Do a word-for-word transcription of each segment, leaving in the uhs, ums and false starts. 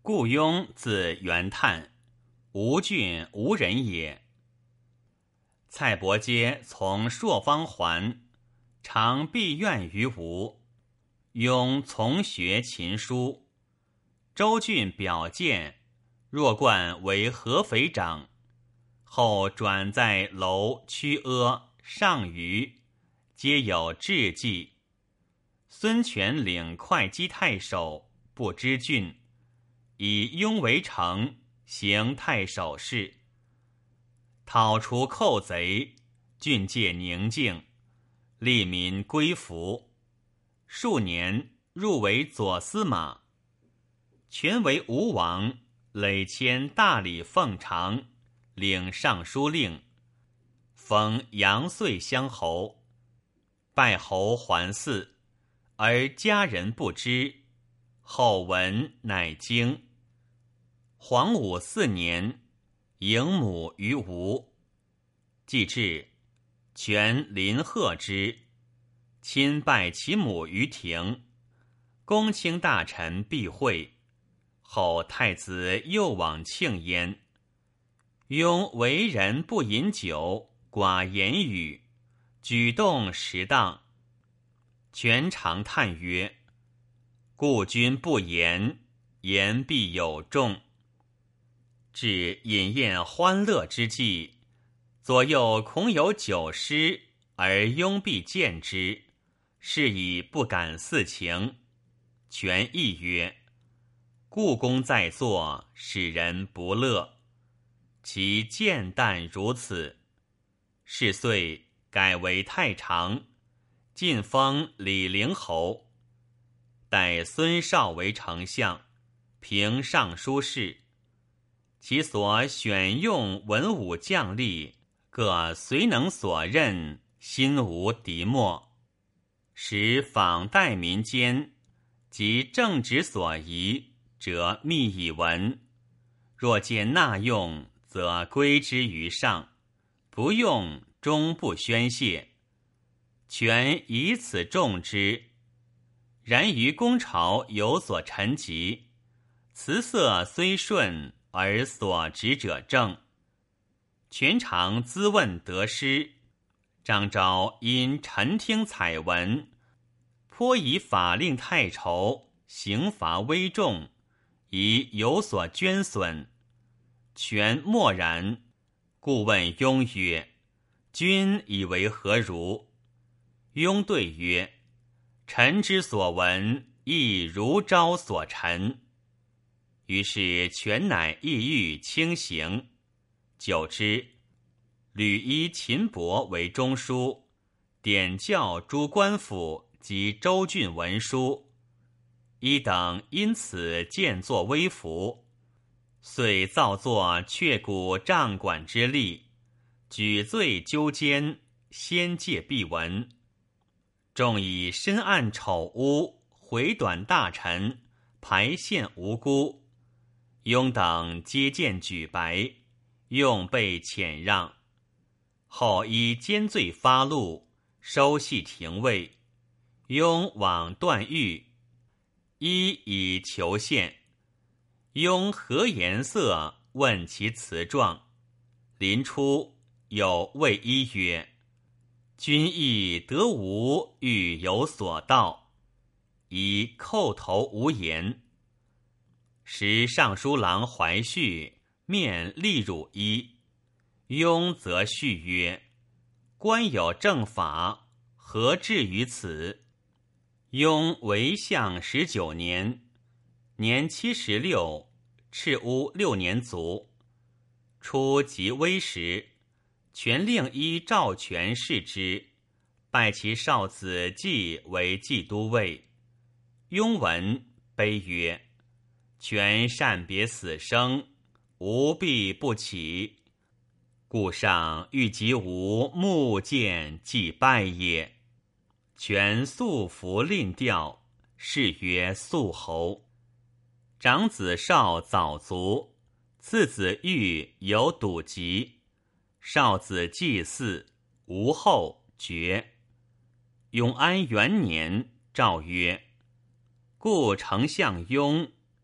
顾雍字元叹，吴郡吴人也。蔡伯喈从朔方还，常闭院于吴。雍从学琴书。周郡表见，若冠为合肥长，后转在楼、曲阿、上虞，皆有志绩。孙权领会稽太守，不知郡，以雍为城，行太守事。讨除寇贼，郡界宁静，利民归服。数年，入为左司马。权为吴王，累迁大理奉常，领尚书令，封杨遂乡侯，拜侯还祀，而家人不知。后闻，乃惊。黄武四年，迎母于吴。既至，权临贺之，亲拜其母于庭。公卿大臣必会。后太子又往庆焉。雍为人不饮酒，寡言语，举动实当。权常叹曰：故君不言，言必有重。至饮宴欢乐之际，左右恐有酒失，而雍必见之，是以不敢肆情。权亦曰：故公在座，使人不乐。其见淡如此。是岁改为太常，晋封李陵侯，待孙绍为丞相，平尚书事。其所选用文武将吏，各随能所任，心无敌莫。使访代民间，及正直所宜，则密以闻。若见纳用，则归之于上，不用，终不宣泄。权以此重之。然于公朝有所陈疾，辞色虽顺，而所执者正。权常咨问得失。张昭因陈听采闻，颇以法令太稠，刑罚微重，宜有所捐损。权默然，故问雍曰：君以为何如？雍对曰：臣之所闻，亦如昭所陈。于是权乃意欲轻刑。久之，屡依秦伯为中书，典教诸官府及州郡文书。一等因此渐作威服，遂造作却骨杖管之吏，举罪纠监，先戒必闻。众以深暗丑污，回短大臣，排陷无辜。雍等皆见举白，用被遣让。后依奸罪发录，收系廷尉。雍往段誉，一以求献。雍何颜色，问其辞状。临出，有谓一曰：君亦得无欲有所道。以叩头无言。时尚书郎怀绪面立汝一。雍则续曰：官有正法，何至于此？雍为相十九年，年七十六，赤乌六年卒。初即危时，权令依赵权视之，拜其少子季为冀都尉。雍闻，悲曰：权善别死生，吾必不起。故上欲及吾目见祭拜也。权素服吝调，谥曰肃侯。长子少早卒，次子玉有笃疾，少子祭祀，无后，绝。永安元年，诏曰：故丞相雍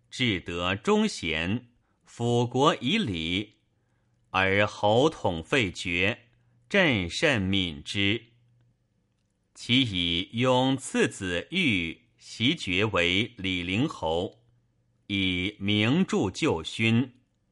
至得忠贤，辅国以礼，而侯统废绝，朕甚悯之。其以拥次子玉袭爵为李陵侯，以名著旧勋。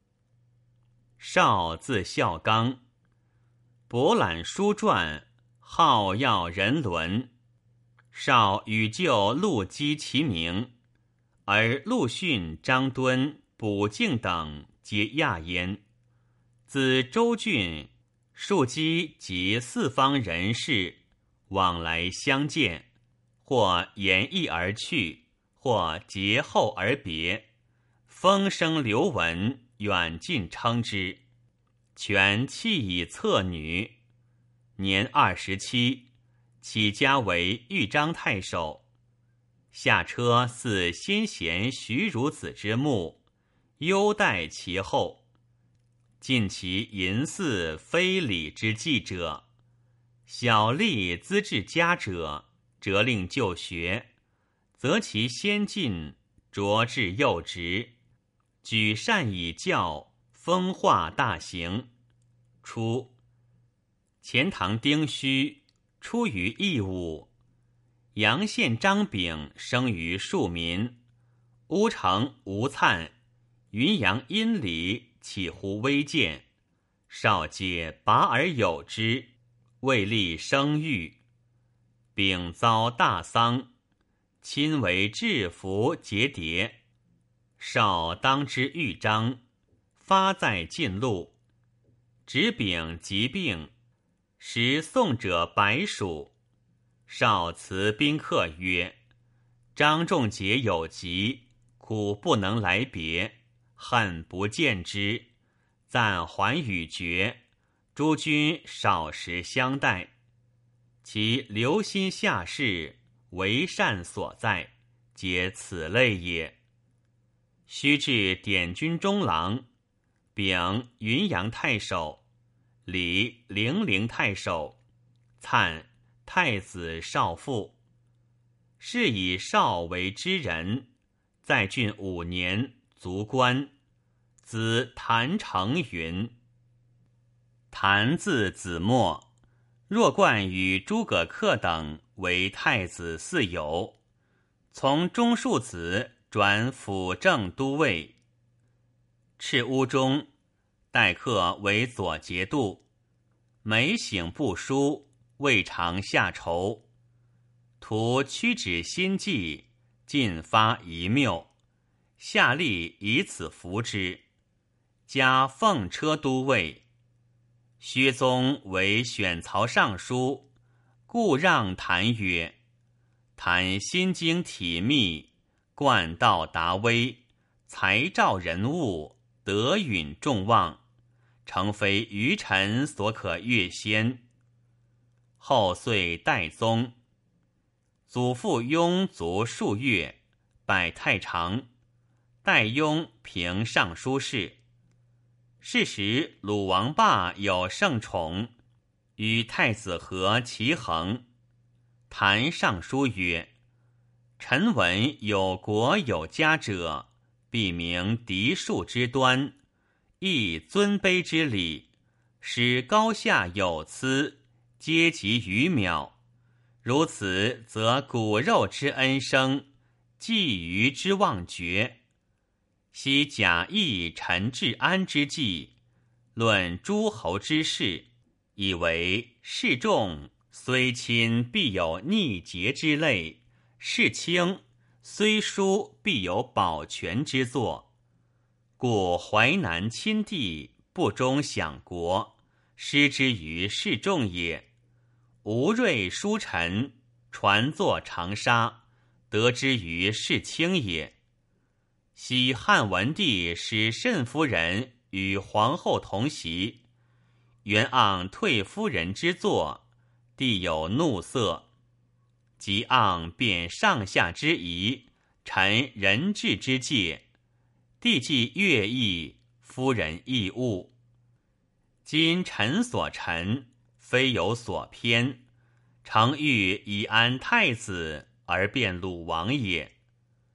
少字孝刚，博览书传，好要人伦。少与舅陆机齐名，而陆逊、张敦、卜敬等皆亚焉。自州郡、庶几及四方人士往来相见，或言义而去，或节后而别，风声流闻，远近称之。权弃以侧女，年二十七，起家为豫章太守。下车祀先贤徐孺子之墓，优待其后。尽其淫祀非礼之祭者，小吏资治家者，责令就学，择其先进，擢至幼职，举善以教，风化大行。初，钱塘丁戌，出于义务。阳县张炳生于庶民，乌城吴粲、云阳殷离起乎微贱，少皆拔而有之，未立生育。丙遭大丧，亲为制服节牒，少当之豫章，发在晋路。执丙疾病，时送者百属。少辞宾客曰：张仲节有疾，苦不能来别，恨不见之，暂还与绝，诸君少时相待。其留心下士，为善所在，皆此类也。须至典军中郎，丙云阳太守，李零陵太守，粲太子少傅。是以少为知人，在郡五年，卒官。子谭成云。谭字子墨，若冠与诸葛恪等为太子嗣友，从中庶子转辅政都尉。敕乌中，代恪为左节度，每省不书，未尝下筹。图屈指心计，尽发遗谬，下吏以此服之，加奉车都尉。薛宗为选曹尚书，故让谭曰：谭心经体密，贯道达微，才照人物，德允众望，诚非愚臣所可越先。后遂代宗，祖父雍卒数月，拜太常，代雍平尚书事。是时鲁王霸有圣宠，与太子和齐衡。谭上书曰：臣闻有国有家者，必明嫡庶之端，亦尊卑之礼，使高下有疵，阶级于渺。如此，则骨肉之恩生，祭余之忘绝。昔贾谊陈治安之际，论诸侯之事，以为事重虽亲必有逆节之类，事轻虽疏必有保全之作。故淮南亲帝不忠享国，失之于事重也。吴瑞书臣，传作长沙，得之于事轻也。昔汉文帝使慎夫人与皇后同席，原盎退夫人之作，帝有怒色。即盎辨上下之仪，陈人治之戒，帝既乐意，夫人亦恶。今臣所陈，非有所偏，诚欲以安太子而变鲁王也。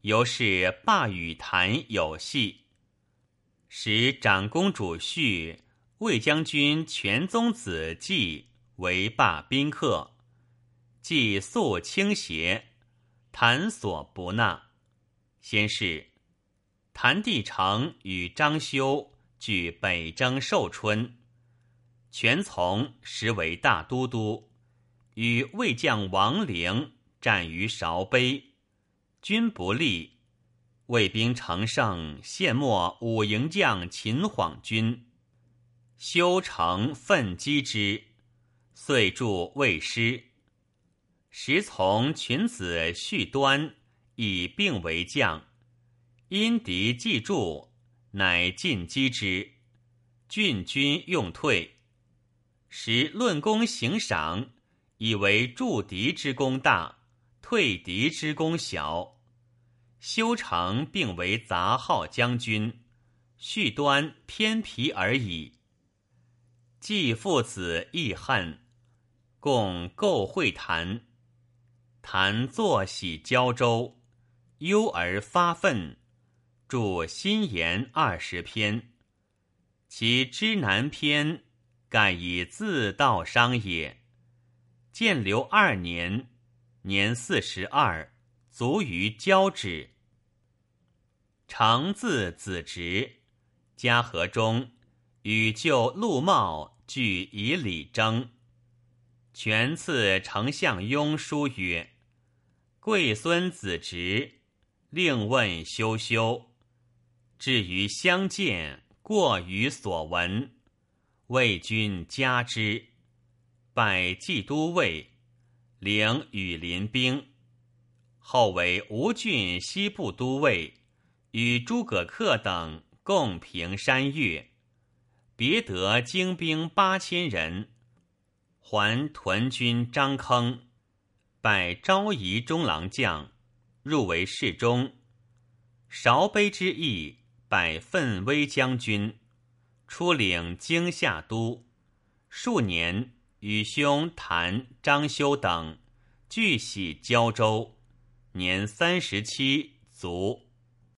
由是罢与谭有隙，使长公主婿魏将军全宗子季为罢宾客，季素倾斜，谭所不纳。先是，谭帝成与张修据北征寿春，全从实为大都督，与魏将王陵战于韶碑，军不利，魏兵乘胜，陷没五营将秦晃军，修成奋击之，遂助魏师。时从群子续端以并为将，因敌既助，乃进击之，郡军用退。时论功行赏，以为助敌之功大，退敌之功小。修成并为杂号将军，续端偏皮而已。季父子亦恨，共构会谈。谈坐喜交州，忧而发愤，著新言二十篇。其知南篇，盖以自道商也。建刘二年，年四十二，卒于交趾。承字子直，嘉禾中，与舅陆茂俱以礼征。权赐丞相雍书曰：贵孙子直，令问修修。至于相见，过于所闻，魏君加之。拜冀都尉，领羽林兵。后为吴郡西部都尉，与诸葛恪等共平山岳，别得精兵八千人。还屯军张坑，拜昭仪中郎将，入为侍中。韶碑之役，拜奋威将军，出领荆夏都。数年，与兄谭、张修等俱徙胶州，年三十七卒。